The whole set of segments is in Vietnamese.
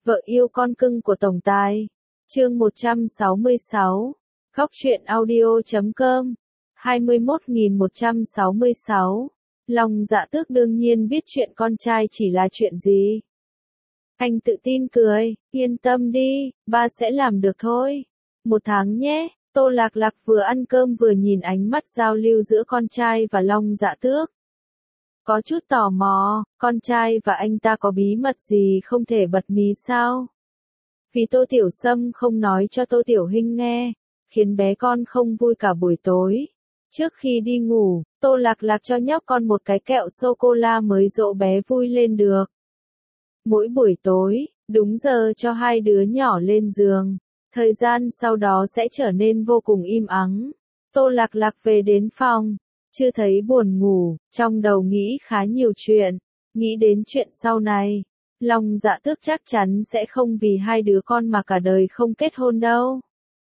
Vợ yêu con cưng của tổng tài. Chương 166. Góc truyện audio.com. 21.166. Long Dạ Tước đương nhiên biết chuyện con trai chỉ là chuyện gì. Anh tự tin cười, yên tâm đi, ba sẽ làm được thôi. 1 tháng nhé. Tô Lạc Lạc vừa ăn cơm vừa nhìn ánh mắt giao lưu giữa con trai và Long Dạ Tước. Có chút tò mò, con trai và anh ta có bí mật gì không thể bật mí sao? Vì Tô Tiểu Sâm không nói cho Tô Tiểu Hinh nghe, khiến bé con không vui cả buổi tối. Trước khi đi ngủ, Tô Lạc Lạc cho nhóc con một cái kẹo sô-cô-la mới dỗ bé vui lên được. Mỗi buổi tối, đúng giờ cho hai đứa nhỏ lên giường, thời gian sau đó sẽ trở nên vô cùng im ắng. Tô Lạc Lạc về đến phòng, chưa thấy buồn ngủ, trong đầu nghĩ khá nhiều chuyện, nghĩ đến chuyện sau này. Long Dạ Tước chắc chắn sẽ không vì hai đứa con mà cả đời không kết hôn đâu.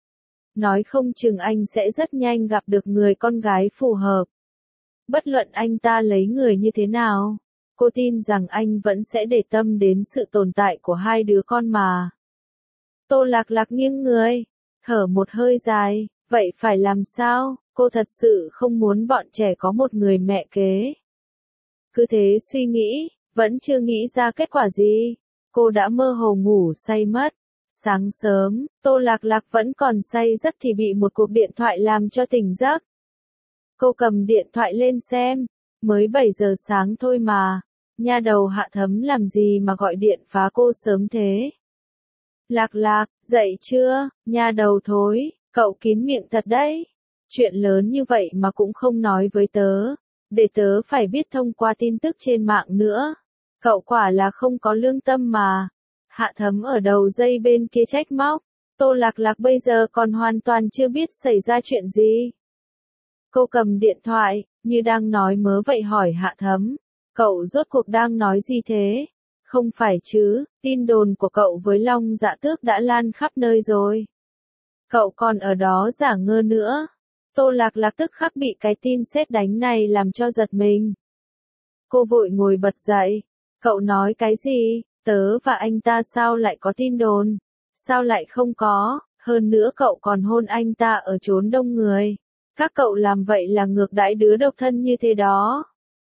Nói không chừng anh sẽ rất nhanh gặp được người con gái phù hợp. Bất luận anh ta lấy người như thế nào, cô tin rằng anh vẫn sẽ để tâm đến sự tồn tại của hai đứa con mà. Tô Lạc Lạc nghiêng người, thở một hơi dài, vậy phải làm sao? Cô thật sự không muốn bọn trẻ có một người mẹ kế. Cứ thế suy nghĩ, vẫn chưa nghĩ ra kết quả gì. Cô đã mơ hồ ngủ say mất. Sáng sớm, Tô Lạc Lạc vẫn còn say giấc thì bị một cuộc điện thoại làm cho tỉnh giấc. Cô cầm điện thoại lên xem, mới 7 giờ sáng thôi mà. Nha đầu Hạ Thấm làm gì mà gọi điện phá cô sớm thế? Lạc Lạc, dậy chưa? Nha đầu thối, cậu kín miệng thật đấy. Chuyện lớn như vậy mà cũng không nói với tớ, để tớ phải biết thông qua tin tức trên mạng nữa. Cậu quả là không có lương tâm mà. Hạ Thấm ở đầu dây bên kia trách móc. Tô Lạc Lạc bây giờ còn hoàn toàn chưa biết xảy ra chuyện gì. Cô cầm điện thoại, như đang nói mớ vậy hỏi Hạ Thấm. Cậu rốt cuộc đang nói gì thế? Không phải chứ, tin đồn của cậu với Long Dạ Tước đã lan khắp nơi rồi. Cậu còn ở đó giả ngơ nữa. Tô Lạc Lạc tức khắc bị cái tin sét đánh này làm cho giật mình. Cô vội ngồi bật dậy. Cậu nói cái gì? Tớ và anh ta sao lại có tin đồn? Sao lại không có? Hơn nữa cậu còn hôn anh ta ở chốn đông người. Các cậu làm vậy là ngược đãi đứa độc thân như thế đó.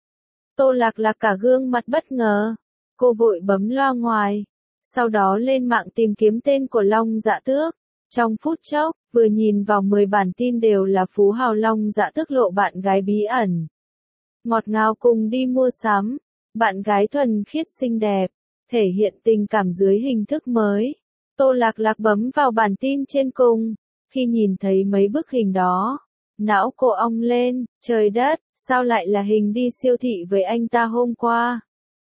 Tô Lạc Lạc cả gương mặt bất ngờ. Cô vội bấm loa ngoài. Sau đó lên mạng tìm kiếm tên của Long Dạ Tước. Trong phút chốc, vừa nhìn vào 10 bản tin đều là phú hào Long Dạ Tước lộ bạn gái bí ẩn. Ngọt ngào cùng đi mua sắm. Bạn gái thuần khiết xinh đẹp, thể hiện tình cảm dưới hình thức mới. Tô Lạc Lạc bấm vào bản tin trên cùng. Khi nhìn thấy mấy bức hình đó, não cô ong lên, trời đất, sao lại là hình đi siêu thị với anh ta hôm qua?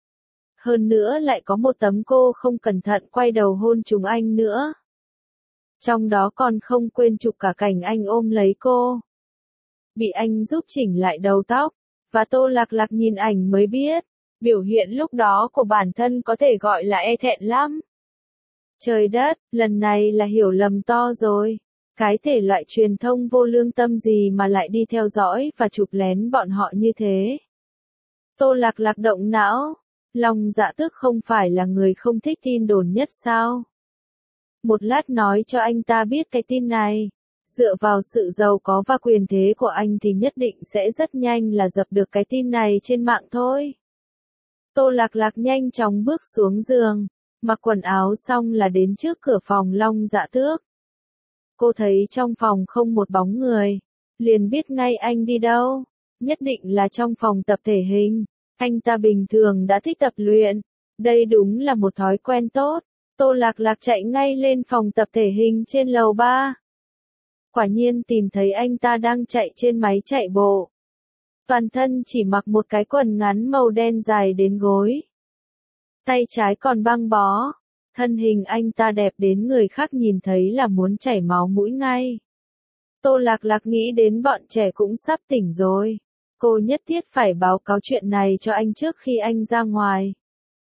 Hơn nữa lại có một tấm cô không cẩn thận quay đầu hôn chúng anh nữa. Trong đó còn không quên chụp cả cảnh anh ôm lấy cô. Bị anh giúp chỉnh lại đầu tóc, và Tô Lạc Lạc nhìn ảnh mới biết, biểu hiện lúc đó của bản thân có thể gọi là e thẹn lắm. Trời đất, lần này là hiểu lầm to rồi. Cái thể loại truyền thông vô lương tâm gì mà lại đi theo dõi và chụp lén bọn họ như thế. Tô Lạc Lạc động não. Long Dạ Tước không phải là người không thích tin đồn nhất sao? Một lát nói cho anh ta biết cái tin này. Dựa vào sự giàu có và quyền thế của anh thì nhất định sẽ rất nhanh là dập được cái tin này trên mạng thôi. Tô Lạc Lạc nhanh chóng bước xuống giường, mặc quần áo xong là đến trước cửa phòng Long Dạ Tước. Cô thấy trong phòng không một bóng người, liền biết ngay anh đi đâu, nhất định là trong phòng tập thể hình. Anh ta bình thường đã thích tập luyện, đây đúng là một thói quen tốt. Tô Lạc Lạc chạy ngay lên phòng tập thể hình trên lầu 3. Quả nhiên tìm thấy anh ta đang chạy trên máy chạy bộ. Toàn thân chỉ mặc một cái quần ngắn màu đen dài đến gối. Tay trái còn băng bó. Thân hình anh ta đẹp đến người khác nhìn thấy là muốn chảy máu mũi ngay. Tô Lạc Lạc nghĩ đến bọn trẻ cũng sắp tỉnh rồi. Cô nhất thiết phải báo cáo chuyện này cho anh trước khi anh ra ngoài.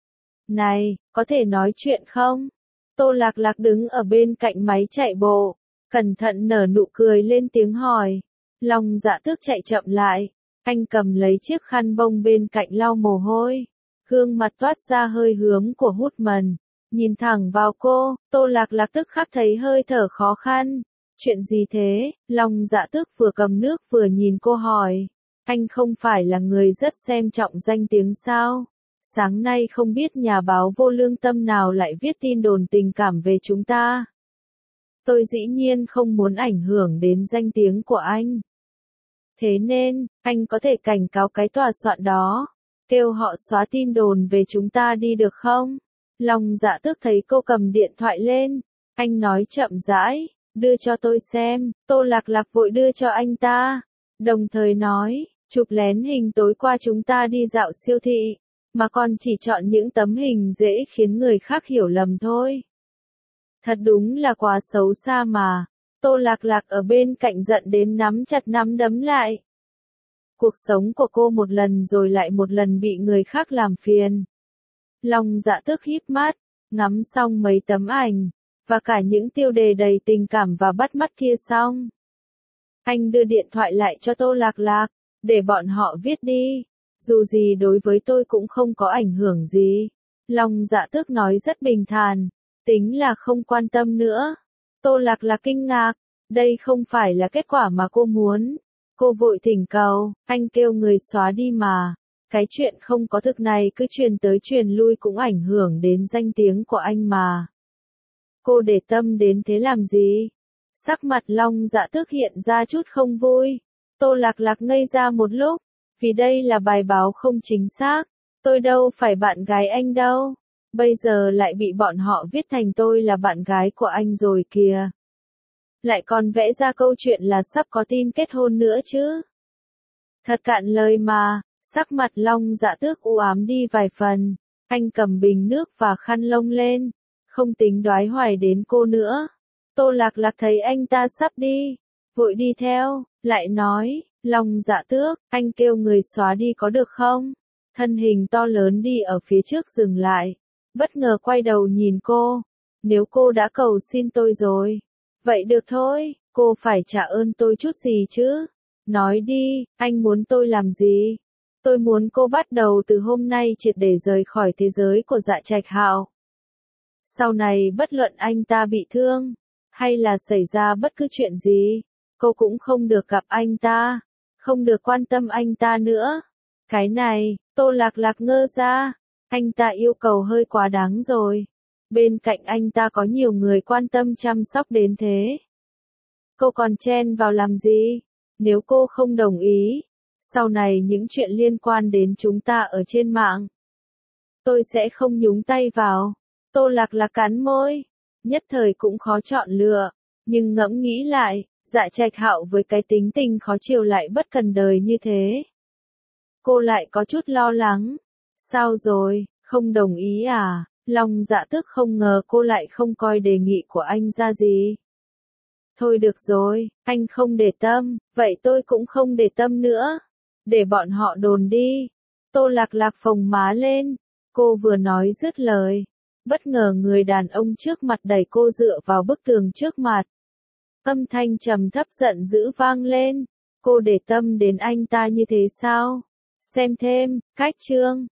Này, có thể nói chuyện không? Tô Lạc Lạc đứng ở bên cạnh máy chạy bộ, cẩn thận nở nụ cười lên tiếng hỏi. Long Dạ Tước chạy chậm lại, anh cầm lấy chiếc khăn bông bên cạnh lau mồ hôi, gương mặt toát ra hơi hướng của hút mần, nhìn thẳng vào cô, Tô Lạc Lạc tức khắc thấy hơi thở khó khăn. Chuyện gì thế? Long Dạ Tước vừa cầm nước vừa nhìn cô hỏi. Anh không phải là người rất xem trọng danh tiếng sao? Sáng nay không biết nhà báo vô lương tâm nào lại viết tin đồn tình cảm về chúng ta. Tôi dĩ nhiên không muốn ảnh hưởng đến danh tiếng của anh. Thế nên, anh có thể cảnh cáo cái tòa soạn đó, kêu họ xóa tin đồn về chúng ta đi được không? Long Dạ Tước thấy cô cầm điện thoại lên, anh nói chậm rãi, đưa cho tôi xem. Tô Lạc Lạc vội đưa cho anh ta, đồng thời nói, chụp lén hình tối qua chúng ta đi dạo siêu thị, mà còn chỉ chọn những tấm hình dễ khiến người khác hiểu lầm thôi. Thật đúng là quá xấu xa mà. Tô Lạc Lạc ở bên cạnh giận đến nắm chặt nắm đấm lại. Cuộc sống của cô một lần rồi lại một lần bị người khác làm phiền. Long Dạ Tước híp mắt, ngắm xong mấy tấm ảnh, và cả những tiêu đề đầy tình cảm và bắt mắt kia xong. Anh đưa điện thoại lại cho Tô Lạc Lạc, để bọn họ viết đi. Dù gì đối với tôi cũng không có ảnh hưởng gì. Long Dạ Tước nói rất bình thản, tính là không quan tâm nữa. Tô Lạc Lạc kinh ngạc, đây không phải là kết quả mà cô muốn. Cô vội thỉnh cầu, anh kêu người xóa đi mà. Cái chuyện không có thực này cứ truyền tới truyền lui cũng ảnh hưởng đến danh tiếng của anh mà. Cô để tâm đến thế làm gì? Sắc mặt Long Dạ Tước hiện ra chút không vui. Tô Lạc Lạc ngây ra một lúc, vì đây là bài báo không chính xác. Tôi đâu phải bạn gái anh đâu. Bây giờ lại bị bọn họ viết thành tôi là bạn gái của anh rồi kìa. Lại còn vẽ ra câu chuyện là sắp có tin kết hôn nữa chứ. Thật cạn lời mà. Sắc mặt Long Dạ Tước u ám đi vài phần. Anh cầm bình nước và khăn lông lên, không tính đoái hoài đến cô nữa. Tô Lạc Lạc thấy anh ta sắp đi, vội đi theo, lại nói, Long Dạ Tước, anh kêu người xóa đi có được không? Thân hình to lớn đi ở phía trước dừng lại, bất ngờ quay đầu nhìn cô. Nếu cô đã cầu xin tôi rồi, vậy được thôi, cô phải trả ơn tôi chút gì chứ? Nói đi, anh muốn tôi làm gì? Tôi muốn cô bắt đầu từ hôm nay triệt để rời khỏi thế giới của Dạ Trạch Hạo. Sau này bất luận anh ta bị thương, hay là xảy ra bất cứ chuyện gì, cô cũng không được gặp anh ta, không được quan tâm anh ta nữa. Cái này, Tô Lạc Lạc ngơ ra, anh ta yêu cầu hơi quá đáng rồi. Bên cạnh anh ta có nhiều người quan tâm chăm sóc đến thế. Cô còn chen vào làm gì? Nếu cô không đồng ý, sau này những chuyện liên quan đến chúng ta ở trên mạng, tôi sẽ không nhúng tay vào. Tô Lạc Lạc cắn môi, nhất thời cũng khó chọn lựa, nhưng ngẫm nghĩ lại, Dạ Trạch Hạo với cái tính tình khó chiều lại bất cần đời như thế. Cô lại có chút lo lắng. Sao rồi, không đồng ý à? Long Dạ Tước không ngờ cô lại không coi đề nghị của anh ra gì. Thôi được rồi, anh không để tâm, vậy tôi cũng không để tâm nữa. Để bọn họ đồn đi. Tô Lạc Lạc phồng má lên, cô vừa nói dứt lời. Bất ngờ người đàn ông trước mặt đẩy cô dựa vào bức tường trước mặt. Âm thanh trầm thấp giận dữ vang lên. Cô để tâm đến anh ta như thế sao? Xem thêm, cách chương.